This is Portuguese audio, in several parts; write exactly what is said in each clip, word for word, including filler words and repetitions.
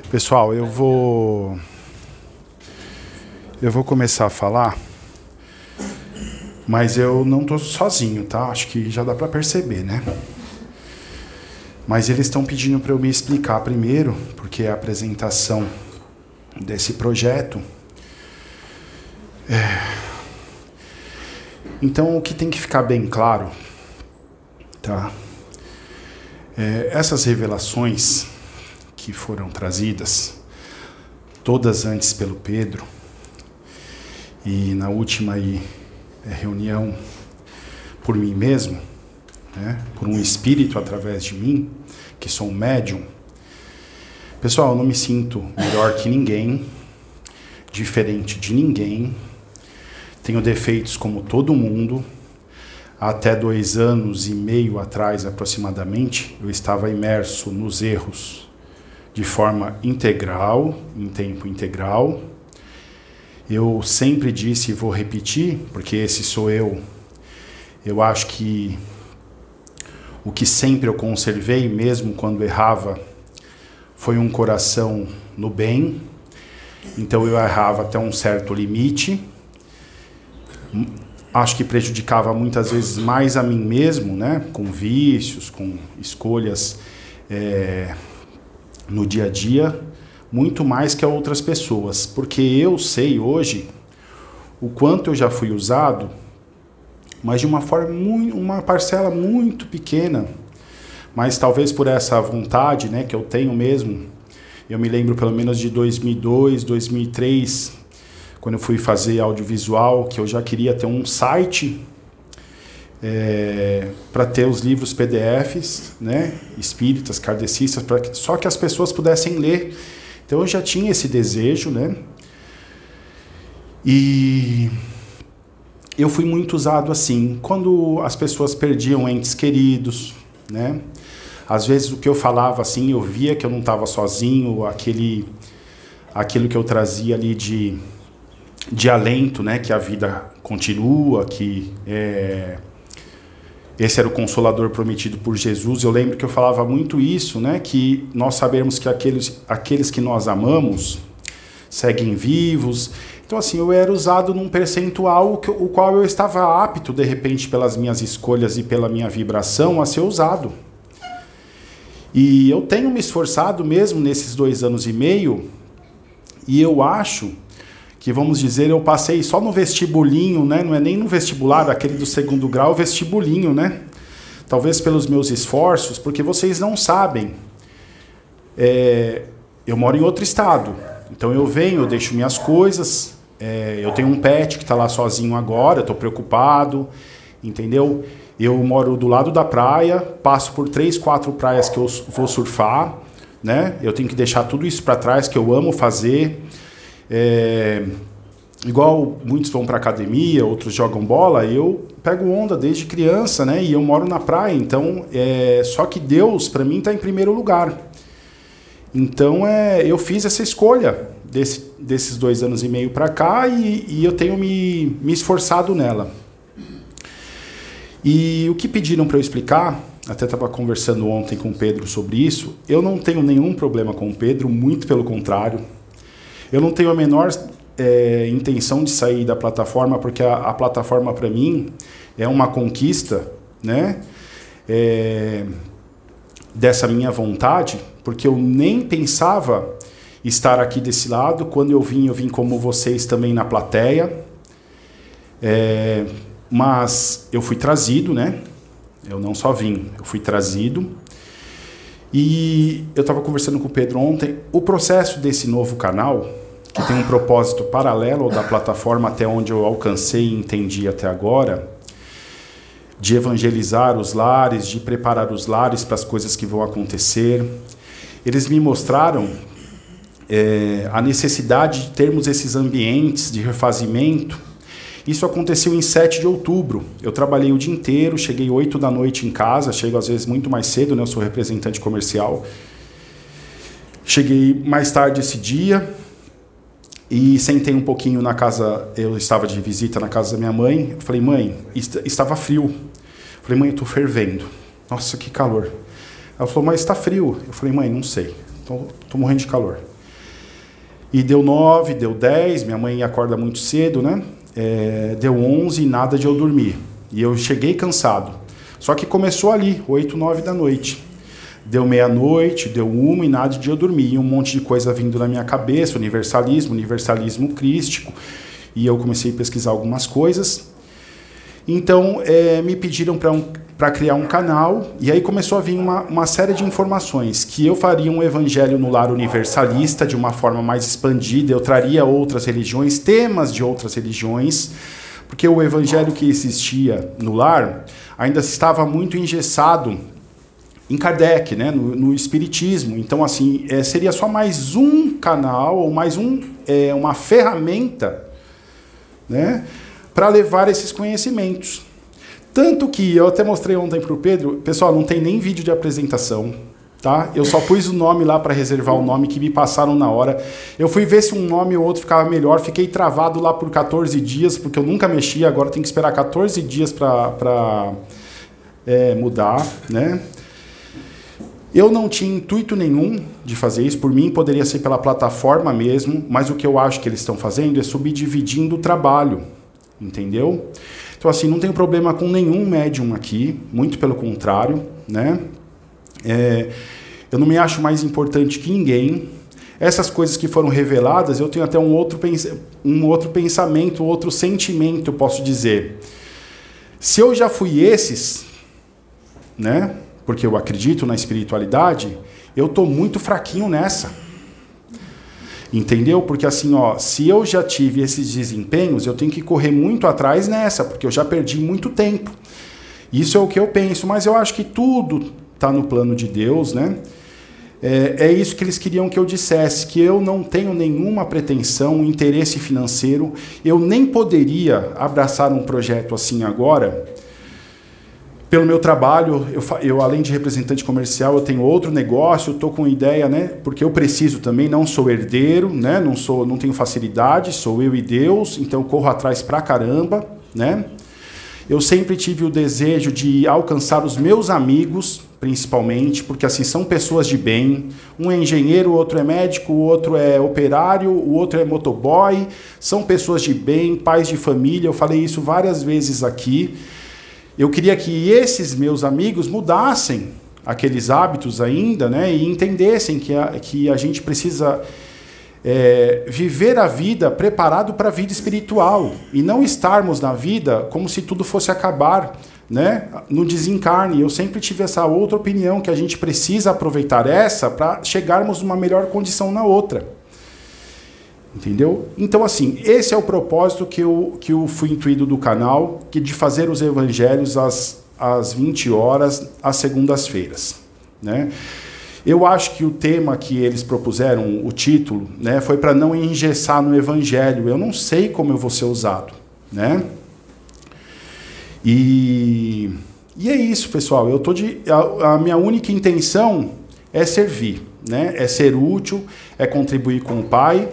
Pessoal, eu vou eu vou começar a falar, mas eu não estou sozinho, tá? Acho que já dá para perceber, né? Mas eles estão pedindo para eu me explicar primeiro, porque é a apresentação desse projeto. É... Então, o que tem que ficar bem claro, tá? É, essas revelações que foram trazidas, todas antes pelo Pedro, e na última aí, reunião por mim mesmo, né, por um espírito através de mim, que sou um médium. Pessoal, eu não me sinto melhor que ninguém, diferente de ninguém, tenho defeitos como todo mundo. Até dois anos e meio atrás, aproximadamente, eu estava imerso nos erros de forma integral, em tempo integral. Eu sempre disse e vou repetir, porque esse sou eu. Eu acho que o que sempre eu conservei, mesmo quando errava, foi um coração no bem. Então eu errava até um certo limite. Acho que prejudicava muitas vezes mais a mim mesmo, né? Com vícios, com escolhas é, no dia a dia, muito mais que a outras pessoas. Porque eu sei hoje o quanto eu já fui usado, mas de uma forma, muito, uma parcela muito pequena. Mas talvez por essa vontade, né, que eu tenho mesmo, eu me lembro pelo menos de dois mil e dois, dois mil e três... quando eu fui fazer audiovisual, que eu já queria ter um site é, para ter os livros P D Fs, né, espíritas, kardecistas, pra que, só que as pessoas pudessem ler. Então eu já tinha esse desejo, né? E eu fui muito usado assim, quando as pessoas perdiam entes queridos, né? Às vezes o que eu falava assim, eu via que eu não estava sozinho, aquele, aquilo que eu trazia ali de... de alento, né, que a vida continua, que é, esse era o consolador prometido por Jesus. Eu lembro que eu falava muito isso, né, que nós sabemos que aqueles, aqueles que nós amamos seguem vivos. Então, assim, eu era usado num percentual que, o qual eu estava apto, de repente, pelas minhas escolhas e pela minha vibração, a ser usado. E eu tenho me esforçado mesmo nesses dois anos e meio, e eu acho... que vamos dizer, eu passei só no vestibulinho, né? Não é nem no vestibular, aquele do segundo grau, vestibulinho, né? Talvez pelos meus esforços, porque vocês não sabem. É, eu moro em outro estado, então eu venho, eu deixo minhas coisas, é, eu tenho um pet que está lá sozinho agora, estou preocupado, entendeu? Eu moro do lado da praia, passo por três, quatro praias que eu vou surfar, né? Eu tenho que deixar tudo isso para trás, que eu amo fazer. É, igual muitos vão para academia, outros jogam bola, eu pego onda desde criança, né? E eu moro na praia, então é, só que Deus para mim está em primeiro lugar. Então é, eu fiz essa escolha desse, desses dois anos e meio para cá e, e eu tenho me, me esforçado nela. E o que pediram para eu explicar, até estava conversando ontem com o Pedro sobre isso, eu não tenho nenhum problema com o Pedro, muito pelo contrário. Eu não tenho a menor é, intenção de sair da plataforma, porque a, a plataforma, para mim, é uma conquista, né, é, dessa minha vontade, porque eu nem pensava estar aqui desse lado. Quando eu vim, eu vim como vocês também na plateia, é, mas eu fui trazido, né, eu não só vim, eu fui trazido. E eu estava conversando com o Pedro ontem, o processo desse novo canal, que tem um propósito paralelo ao da plataforma até onde eu alcancei e entendi até agora, de evangelizar os lares, de preparar os lares para as coisas que vão acontecer. Eles me mostraram é, a necessidade de termos esses ambientes de refazimento. Isso aconteceu em sete de outubro. Eu trabalhei o dia inteiro, cheguei oito da noite em casa, chego às vezes muito mais cedo, né? Eu sou representante comercial. Cheguei mais tarde esse dia e sentei um pouquinho na casa, eu estava de visita na casa da minha mãe. Falei, mãe, est- estava frio. Falei, mãe, eu estou fervendo. Nossa, que calor. Ela falou, mas está frio. Eu falei, mãe, não sei, estou morrendo de calor. E deu nove, deu dez, minha mãe acorda muito cedo, né? É, deu onze e nada de eu dormir. E eu cheguei cansado. Só que começou ali, oito, nove da noite. Deu meia-noite, deu uma e nada de eu dormir. E um monte de coisa vindo na minha cabeça, universalismo, universalismo crístico. E eu comecei a pesquisar algumas coisas. Então, é, me pediram para um, para criar um canal, e aí começou a vir uma, uma série de informações, que eu faria um evangelho no lar universalista, de uma forma mais expandida, eu traria outras religiões, temas de outras religiões, porque o evangelho que existia no lar ainda estava muito engessado em Kardec, né, no, no espiritismo. Então, assim, é, seria só mais um canal, ou mais um, é, uma ferramenta, né, para levar esses conhecimentos. Tanto que eu até mostrei ontem para o Pedro, pessoal, não tem nem vídeo de apresentação, tá? Eu só pus o nome lá para reservar o nome que me passaram na hora. Eu fui ver se um nome ou outro ficava melhor, fiquei travado lá por quatorze dias, porque eu nunca mexi, agora tem que esperar quatorze dias para é, mudar, né? Eu não tinha intuito nenhum de fazer isso, por mim poderia ser pela plataforma mesmo, mas o que eu acho que eles estão fazendo é subdividindo o trabalho. Entendeu? Então, assim, não tenho problema com nenhum médium aqui, muito pelo contrário, né? É, eu não me acho mais importante que ninguém. Essas coisas que foram reveladas, eu tenho até um outro, um outro pensamento, outro sentimento, eu posso dizer. Se eu já fui esses, né? Porque eu acredito na espiritualidade, eu estou muito fraquinho nessa. Entendeu? Porque assim, ó, se eu já tive esses desempenhos, eu tenho que correr muito atrás nessa, porque eu já perdi muito tempo. Isso é o que eu penso, mas eu acho que tudo está no plano de Deus, né? É, é isso que eles queriam que eu dissesse, que eu não tenho nenhuma pretensão, interesse financeiro, eu nem poderia abraçar um projeto assim agora. Pelo meu trabalho, eu, eu além de representante comercial, eu tenho outro negócio, eu estou com ideia, né? Porque eu preciso também, não sou herdeiro, né? Não sou, não tenho facilidade, sou eu e Deus, então eu corro atrás pra caramba, né? Eu sempre tive o desejo de alcançar os meus amigos, principalmente, porque assim, são pessoas de bem. Um é engenheiro, o outro é médico, o outro é operário, o outro é motoboy. São pessoas de bem, pais de família, eu falei isso várias vezes aqui. Eu queria que esses meus amigos mudassem aqueles hábitos ainda, né, e entendessem que a, que a gente precisa é, viver a vida preparado para a vida espiritual e não estarmos na vida como se tudo fosse acabar, né, no desencarne. Eu sempre tive essa outra opinião, que a gente precisa aproveitar essa para chegarmos numa melhor condição na outra. Entendeu? Então, assim, esse é o propósito que eu, que eu fui intuído do canal, que de fazer os evangelhos às, às vinte horas, às segundas-feiras, né? Eu acho que o tema que eles propuseram, o título, né, foi para não engessar no evangelho. Eu não sei como eu vou ser usado, né? E, e é isso, pessoal. Eu tô de, a, a minha única intenção é servir, né? É ser útil, é contribuir com o Pai.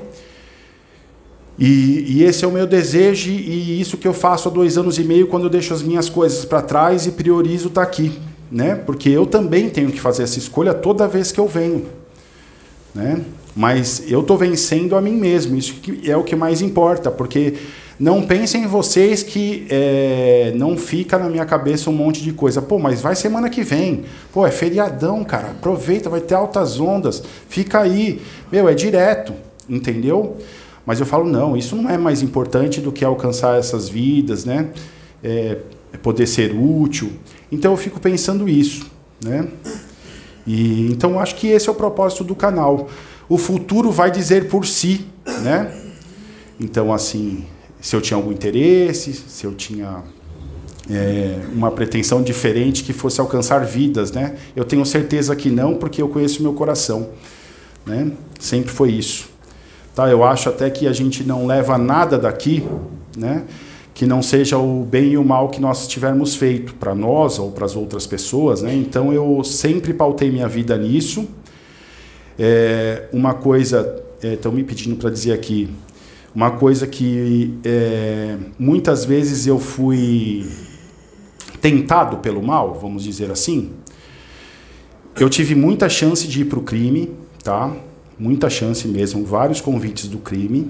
E, e esse é o meu desejo, e isso que eu faço há dois anos e meio, quando eu deixo as minhas coisas para trás e priorizo estar aqui, né? Porque eu também tenho que fazer essa escolha toda vez que eu venho, né? Mas eu estou vencendo a mim mesmo, isso que é o que mais importa, porque não pensem em vocês que é, não fica na minha cabeça um monte de coisa. Pô, mas vai semana que vem. Pô, é feriadão, cara. Aproveita, vai ter altas ondas. Fica aí. Meu, é direto, entendeu? Mas eu falo, não, isso não é mais importante do que alcançar essas vidas, né? É, poder ser útil. Então eu fico pensando isso, né? E, então eu acho que esse é o propósito do canal. O futuro vai dizer por si, né? Então, assim, se eu tinha algum interesse, se eu tinha é, uma pretensão diferente que fosse alcançar vidas, né? Eu tenho certeza que não, porque eu conheço o meu coração, né? Sempre foi isso. Tá, eu acho até que a gente não leva nada daqui, né, que não seja o bem e o mal que nós tivermos feito para nós ou para as outras pessoas, né? Então eu sempre pautei minha vida nisso. É, uma coisa, estão é, me pedindo para dizer aqui, uma coisa que é, muitas vezes eu fui tentado pelo mal, vamos dizer assim. Eu tive muita chance de ir para o crime, tá? muita chance mesmo, vários convites do crime.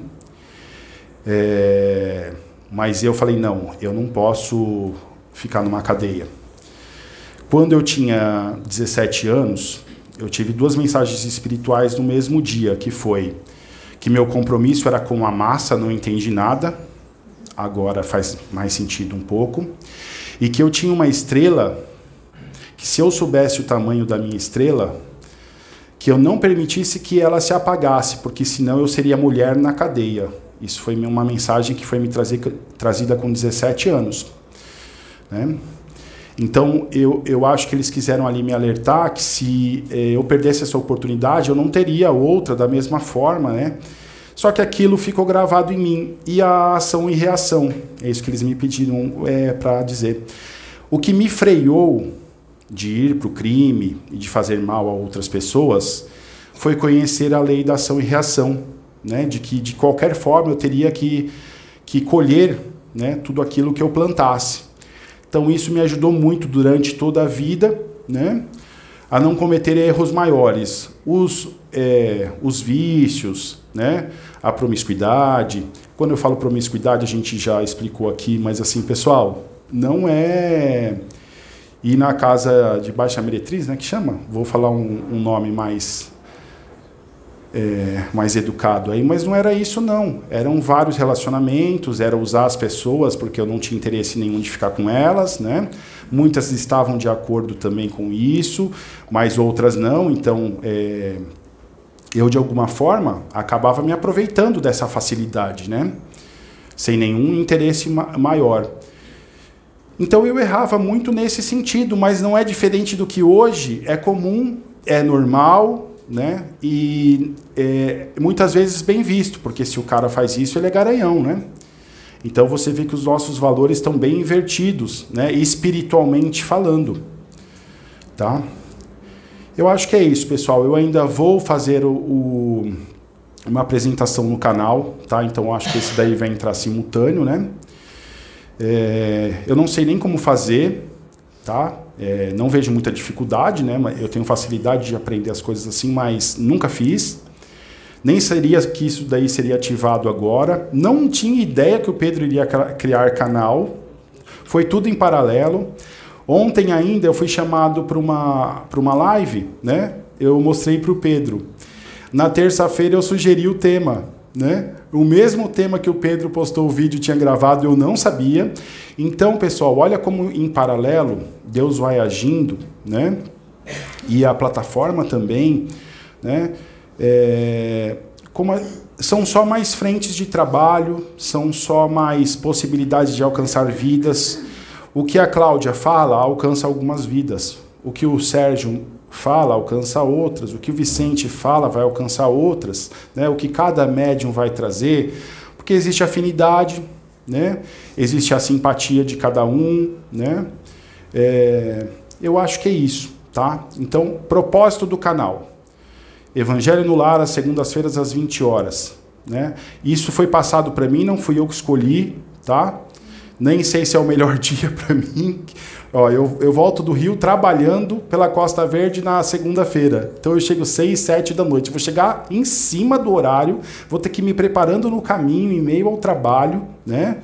É, mas eu falei, não, eu não posso ficar numa cadeia. Quando eu tinha dezessete anos, eu tive duas mensagens espirituais no mesmo dia, que foi que meu compromisso era com a massa, não entendi nada, agora faz mais sentido um pouco, e que eu tinha uma estrela, que se eu soubesse o tamanho da minha estrela, que eu não permitisse que ela se apagasse, porque senão eu seria mulher na cadeia. Isso foi uma mensagem que foi me trazer, trazida com dezessete anos. Né? Então, eu, eu acho que eles quiseram ali me alertar que se eh, eu perdesse essa oportunidade, eu não teria outra da mesma forma, né? Só que aquilo ficou gravado em mim. E a ação e reação, é isso que eles me pediram é, para dizer. O que me freou de ir para o crime e de fazer mal a outras pessoas foi conhecer a lei da ação e reação, né? De que, de qualquer forma, eu teria que, que colher, né, tudo aquilo que eu plantasse. Então, isso me ajudou muito durante toda a vida, né, a não cometer erros maiores. Os, é, os vícios, né, a promiscuidade. Quando eu falo promiscuidade, a gente já explicou aqui, mas assim, pessoal, não é ir na casa de baixa meretriz, né, que chama? Vou falar um, um nome mais... É, mais educado aí, mas não era isso não, eram vários relacionamentos, era usar as pessoas porque eu não tinha interesse nenhum de ficar com elas, né? Muitas estavam de acordo também com isso, mas outras não, então é, eu de alguma forma acabava me aproveitando dessa facilidade, né? Sem nenhum interesse ma- maior. Então eu errava muito nesse sentido, mas não é diferente do que hoje é comum, é normal, né? E é, muitas vezes bem visto, porque se o cara faz isso, ele é garanhão, né? Então você vê que os nossos valores estão bem invertidos, né? Espiritualmente falando, tá? Eu acho que é isso, pessoal. Eu ainda vou fazer o, o, uma apresentação no canal, tá? Então eu acho que esse daí vai entrar simultâneo, né? É, eu não sei nem como fazer, tá? É, não vejo muita dificuldade, né? Eu tenho facilidade de aprender as coisas assim, mas nunca fiz. Nem seria que isso daí seria ativado agora. Não tinha ideia que o Pedro iria criar canal. Foi tudo em paralelo. Ontem ainda eu fui chamado para uma, para uma live, né? Eu mostrei para o Pedro. Na terça-feira eu sugeri o tema, né? O mesmo tema que o Pedro postou o vídeo, tinha gravado, eu não sabia. Então, pessoal, olha como em paralelo Deus vai agindo, né? E a plataforma também, né? É, como a, são só mais frentes de trabalho, são só mais possibilidades de alcançar vidas. O que a Cláudia fala alcança algumas vidas. O que o Sérgio fala alcança outras. O que o Vicente fala vai alcançar outras, né? O que cada médium vai trazer, porque existe afinidade, né? Existe a simpatia de cada um, né? É, eu acho que é isso, tá? Então, propósito do canal. Evangelho no Lar, às segundas-feiras, às vinte horas. Né? Isso foi passado para mim, não fui eu que escolhi, tá? Nem sei se é o melhor dia para mim. Ó, eu, eu volto do Rio trabalhando pela Costa Verde na segunda-feira. Então eu chego seis, sete da noite. Vou chegar em cima do horário, vou ter que ir me preparando no caminho, em meio ao trabalho, né?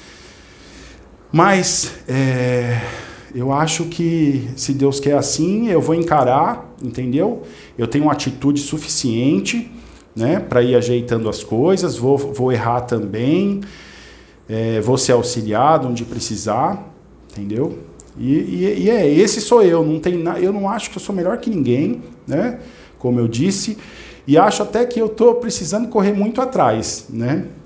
Mas é, eu acho que, se Deus quer assim, eu vou encarar, entendeu? Eu tenho uma atitude suficiente, né, para ir ajeitando as coisas, vou, vou errar também, é, vou ser auxiliado onde precisar, entendeu? E, e, e é, esse sou eu, não tem na, eu não acho que eu sou melhor que ninguém, né, como eu disse, e acho até que eu estou precisando correr muito atrás, né?